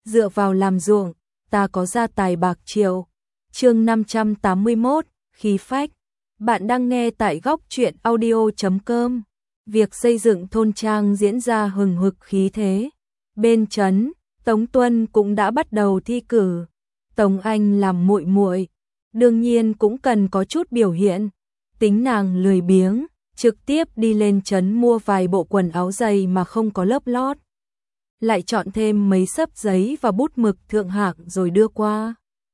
dựa vào làm ruộng, ta có gia tài bạc triệu. Chương 581, khí phách. Bạn đang nghe tại góc truyện audio.com. Việc xây dựng thôn trang diễn ra hừng hực khí thế. Bên trấn, Tống Tuân cũng đã bắt đầu thi cử. Tống Anh làm muội muội, đương nhiên cũng cần có chút biểu hiện. Tính nàng lười biếng, trực tiếp đi lên trấn mua vài bộ quần áo dày mà không có lớp lót. Lại chọn thêm mấy xấp giấy và bút mực thượng hạng rồi đưa qua.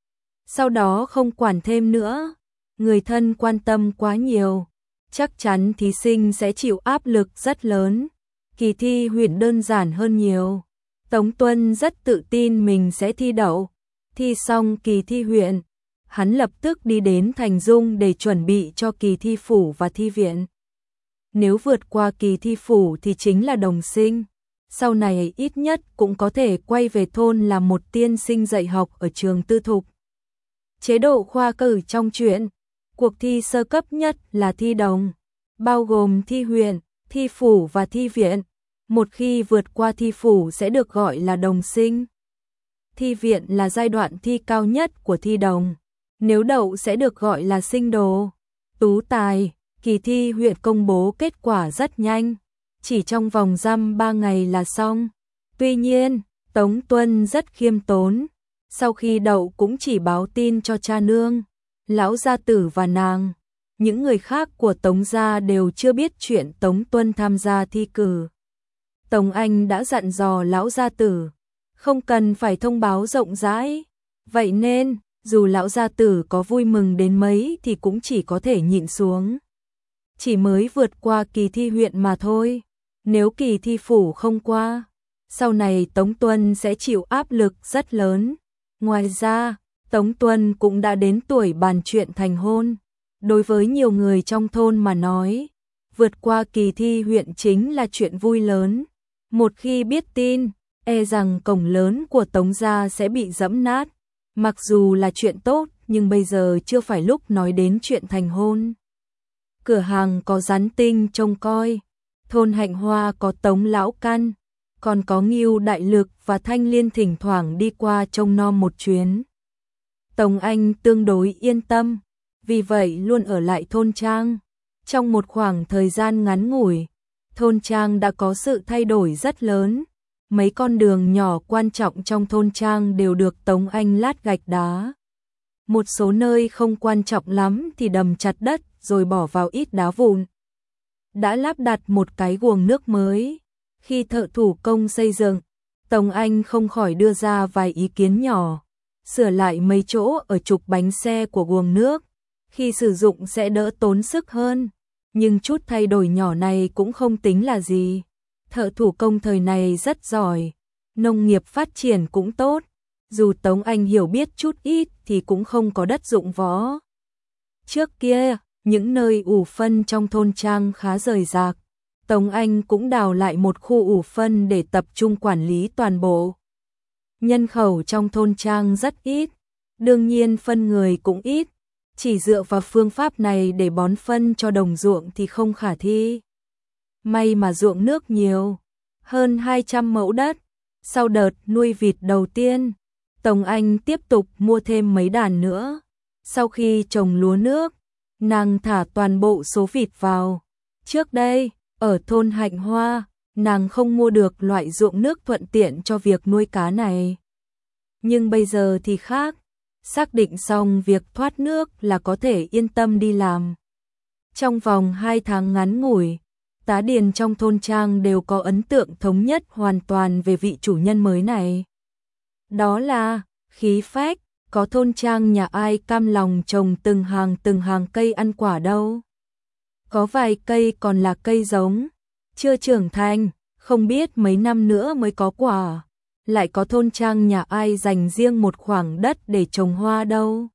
Sau đó không quản thêm nữa, người thân quan tâm quá nhiều, chắc chắn thí sinh sẽ chịu áp lực rất lớn. Kỳ thi huyện đơn giản hơn nhiều. Tống Tuân rất tự tin mình sẽ thi đậu. Thi xong kỳ thi huyện, hắn lập tức đi đến Thành Dung để chuẩn bị cho kỳ thi phủ và thi viện. Nếu vượt qua kỳ thi phủ thì chính là đồng sinh. Sau này ít nhất cũng có thể quay về thôn làm một tiên sinh dạy học ở trường tư thục. Chế độ khoa cử trong truyện, cuộc thi sơ cấp nhất là thi đồng, bao gồm thi huyện, thi phủ và thi viện. Một khi vượt qua thi phủ sẽ được gọi là đồng sinh. Thi viện là giai đoạn thi cao nhất của thi đồng. Nếu đậu sẽ được gọi là sinh đồ. Tú tài, kỳ thi huyện công bố kết quả rất nhanh. Chỉ trong vòng dăm 3 ngày là xong. Tuy nhiên, Tống Tuân rất khiêm tốn. Sau khi đậu cũng chỉ báo tin cho cha nương, lão gia tử và nàng. Những người khác của Tống gia đều chưa biết chuyện Tống Tuân tham gia thi cử. Tống Anh đã dặn dò lão gia tử, không cần phải thông báo rộng rãi. Vậy nên, dù lão gia tử có vui mừng đến mấy thì cũng chỉ có thể nhịn xuống. Chỉ mới vượt qua kỳ thi huyện mà thôi. Nếu kỳ thi phủ không qua, sau này Tống Tuân sẽ chịu áp lực rất lớn. Ngoài ra, Tống Tuân cũng đã đến tuổi bàn chuyện thành hôn. Đối với nhiều người trong thôn mà nói, vượt qua kỳ thi huyện chính là chuyện vui lớn. Một khi biết tin, e rằng cổng lớn của Tống gia sẽ bị giẫm nát. Mặc dù là chuyện tốt, nhưng bây giờ chưa phải lúc nói đến chuyện thành hôn. Cửa hàng có Rắn Tinh trông coi, thôn Hạnh Hoa có Tống Lão Căn, còn có Ngưu Đại Lực và Thanh Liên thỉnh thoảng đi qua trông nom một chuyến. Tống Anh tương đối yên tâm, vì vậy luôn ở lại thôn trang. Trong một khoảng thời gian ngắn ngủi, thôn trang đã có sự thay đổi rất lớn. Mấy con đường nhỏ quan trọng trong thôn trang đều được Tống Anh lát gạch đá. Một số nơi không quan trọng lắm thì đầm chặt đất rồi bỏ vào ít đá vụn. Đã lắp đặt một cái guồng nước mới. Khi thợ thủ công xây dựng, Tống Anh không khỏi đưa ra vài ý kiến nhỏ. Sửa lại mấy chỗ ở trục bánh xe của guồng nước, khi sử dụng sẽ đỡ tốn sức hơn. Nhưng chút thay đổi nhỏ này cũng không tính là gì. Thợ thủ công thời này rất giỏi, nông nghiệp phát triển cũng tốt. Dù Tống Anh hiểu biết chút ít thì cũng không có đất dụng võ. Trước kia, những nơi ủ phân trong thôn trang khá rời rạc. Tống Anh cũng đào lại một khu ủ phân để tập trung quản lý toàn bộ. Nhân khẩu trong thôn trang rất ít, đương nhiên phân người cũng ít. Chỉ dựa vào phương pháp này để bón phân cho đồng ruộng thì không khả thi. May mà ruộng nước nhiều, hơn 200 mẫu đất. Sau đợt nuôi vịt đầu tiên, Tống Anh tiếp tục mua thêm mấy đàn nữa. Sau khi trồng lúa nước, nàng thả toàn bộ số vịt vào. Trước đây, ở thôn Hạnh Hoa, nàng không mua được loại ruộng nước thuận tiện cho việc nuôi cá này. Nhưng bây giờ thì khác, xác định xong việc thoát nước là có thể yên tâm đi làm. Trong vòng 2 tháng ngắn ngủi, tá điền trong thôn trang đều có ấn tượng thống nhất hoàn toàn về vị chủ nhân mới này. Đó là khí phách, có thôn trang nhà ai cam lòng trồng từng hàng cây ăn quả đâu. Có vài cây còn là cây giống, chưa trưởng thành, không biết mấy năm nữa mới có quả. Lại có thôn trang nhà ai dành riêng một khoảng đất để trồng hoa đâu.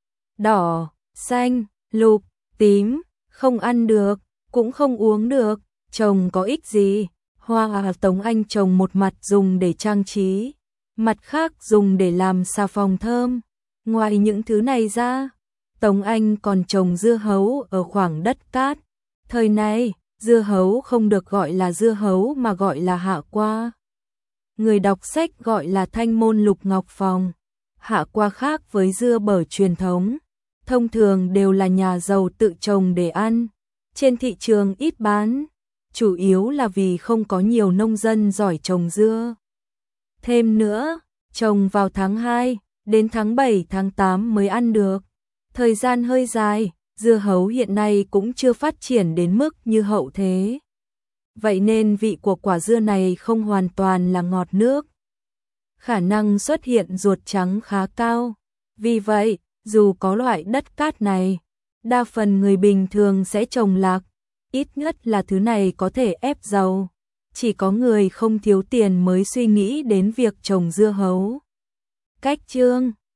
Đỏ, xanh, lục, tím, không ăn được, cũng không uống được, trồng có ích gì. Hoa Tống Anh trồng một mặt dùng để trang trí, mặt khác dùng để làm xà phòng thơm. Ngoài những thứ này ra, Tống Anh còn trồng dưa hấu ở khoảng đất cát. Thời này, dưa hấu không được gọi là dưa hấu mà gọi là hạ qua. người đọc sách gọi là Thanh môn lục ngọc phòng. Hạ qua khác với dưa bở truyền thống, thông thường đều là nhà giàu tự trồng để ăn, trên thị trường ít bán, chủ yếu là vì không có nhiều nông dân giỏi trồng dưa. Thêm nữa, trồng vào tháng 2, đến tháng 7 tháng 8 mới ăn được, thời gian hơi dài, dưa hấu hiện nay cũng chưa phát triển đến mức như hậu thế. Vậy nên vị của quả dưa này không hoàn toàn là ngọt nước. Khả năng xuất hiện ruột trắng khá cao. Vì vậy, dù có loại đất cát này, đa phần người bình thường sẽ trồng lạc, ít nhất là thứ này có thể ép giàu. Chỉ có người không thiếu tiền mới suy nghĩ đến việc trồng dưa hấu. Cách chương